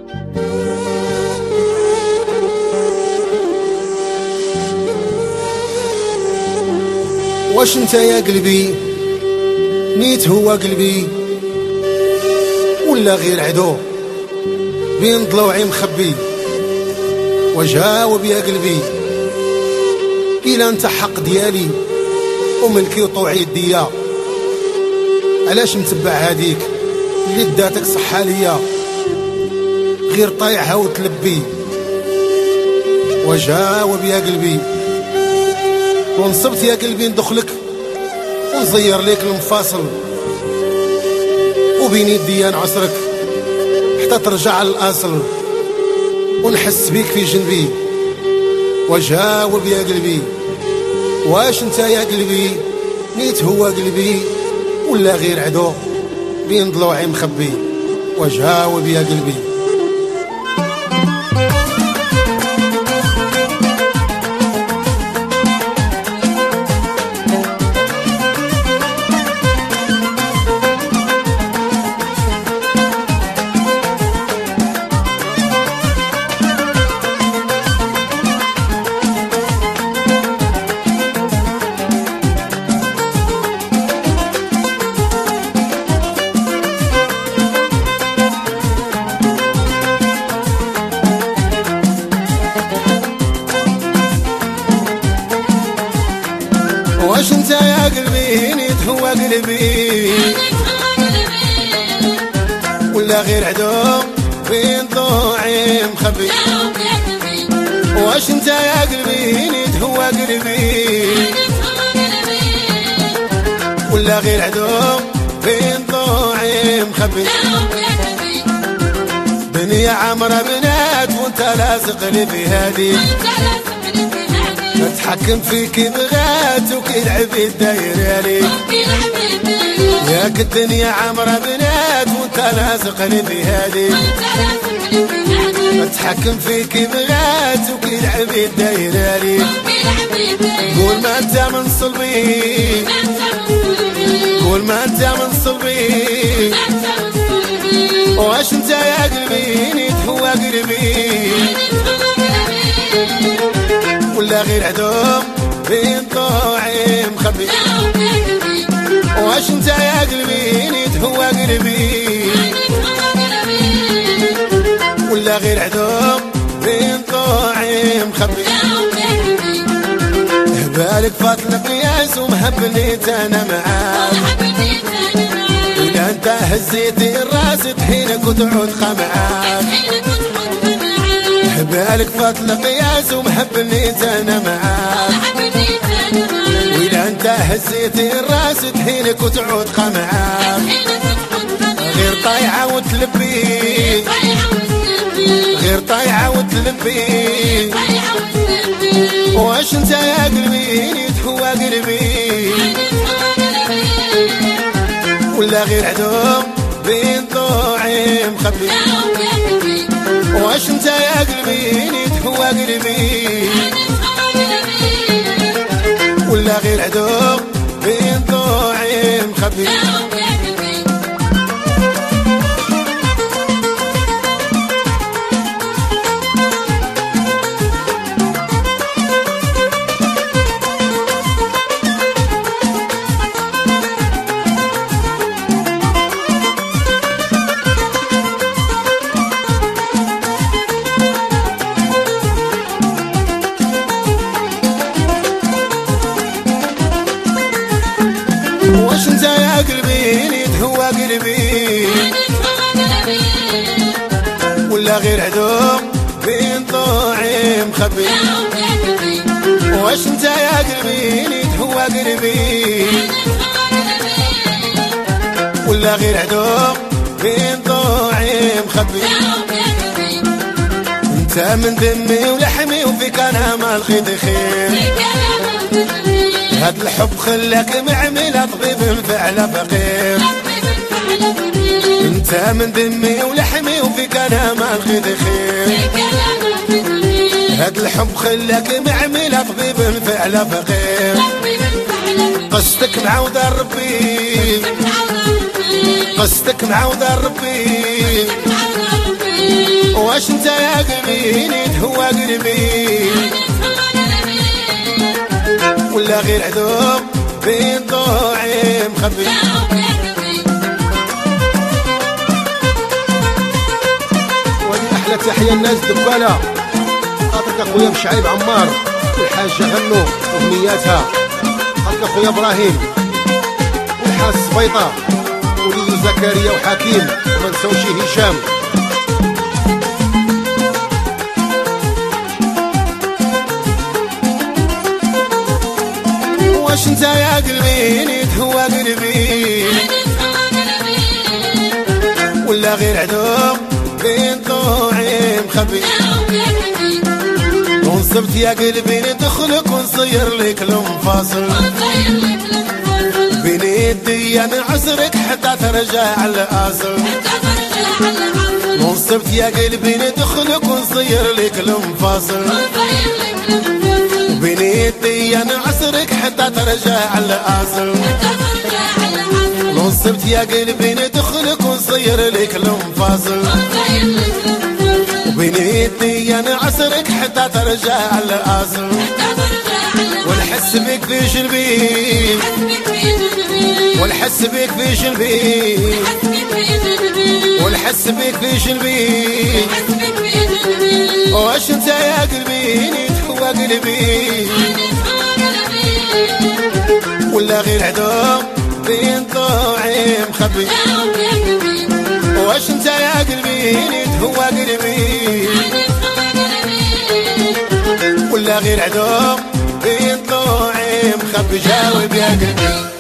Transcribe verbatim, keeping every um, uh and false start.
واش انت يا قلبي نيت هو قلبي ولا غير عدو بين ضلوعي مخبي؟ وجاوب يا قلبي، إلا انت حق ديالي وملكي وطوعي يديا، علاش متبع هاديك اللي داتك صحة ليا غير طايعها وتلبي؟ وجاوب يا قلبي، ونصبت يا قلبي ندخلك ونزير ليك المفاصل وبين يديا نعصرك حتى ترجع للأصل ونحس بيك في جنبي. وجاوب يا قلبي، واش انت يا قلبي نيت هو قلبي ولا غير عدو بين ضلوعي مخبي؟ وجاوب يا قلبي. واش انت يا قلبي نيت هو قلبي ولا غير عدو بين ضلوعي مخبي؟ واش انت يا قلبي نيت هو قلبي ولا غير عدو بين ضلوعي مخبي؟ دنيا عمرها بنات وانت لازق لي في هادي، اتحكم فيك بغات وكيلعب الداير عليك، ياك الدنيا عمرها بنات وانت لازق لي في هادي، اتحكم فيك بغات وكيلعب الداير عليك. قول ما انت من صلبي، قول ما انت من صلبي، واش انت يا قلبي نيت هو قلبي ولا غير عدو بين ضلوعي مخبي؟ واش انت يا قلبي نيت هو قلبي ولا غير عدو بين ضلوعي مخبي؟ هبالك فاطلق قياس ومهبليت انا معاك، اذا انت هزيتي الراس طحينك وتعود خمعاك، هبالك فاطلق قياس ومهبليت انا معاك، وإذا انت هزيتي الراس تحينك وتعود قمعاك، غير طايعة وتلبي، غير طايعة وتلبي. واش انت يا قلبي نيت هو قلبي ولا غير عدو بين ضلوعي مخبي؟ واش انت يا قلبي نيت هو قلبي ولا غير عدو بين ضلوعي مخبي؟ واش انت يا قلبي نيت هو قلبي ولا غير عدو بين ضلوعي مخبي؟ واش انت يا قلبي نيت هو قلبي ولا غير عدو بين ضلوعي مخبي؟ انت من دمي ولحمي وفيك انا ما لقيت خير، هاد الحب خلاك معمل طبيب فعلا فقير، انت من دمي ولحمي وفيك انا ما لقيت خير، هاد الحب خلاك معمل طبيب فعلا فقير. قصدك معوضة ربي، قصدك معوضة ربي، واش انت يا قلبي نيت هو قلبي ولا غير عذوب بين ضوعي مخبي؟ وهذه احلى تحيه الناس دباله خاطرك اخويا مشعيب عمار والحاجه غنو وبنياتها، خاطرك اخويا ابراهيم والحاج سبيطه وليو زكريا وحكيم وما نساوش هشام. واش انت يا قلبي نيت هو قلبي ولا غير عذوب بين ضوعي مخبي؟ ونصبت يا قلبي ندخلك ونصير لك المفاصل بين يدي انا عسرك حتى ترجع الاصل. ونصبت يا قلبي ندخلك ونصير لك المفاصل بين يدي انا عسرك حتى ترجع الاصل. نصبت يا قلبي ندخلك ونصير لك المفاصل بين يدي انا عسرك حتى ترجع الاصل. ونحس بك في جلبي ونحس بك في جلبي ونحس بك في جلبي. واش انت يا قلبي نيت هو قلبي ولا غير عذوب بين ضوعي مخبي؟ واش انت يا قلبي نيت هو قلبي ولا غير عذوب بين ضوعي مخبي؟ جاوب يا قلبي.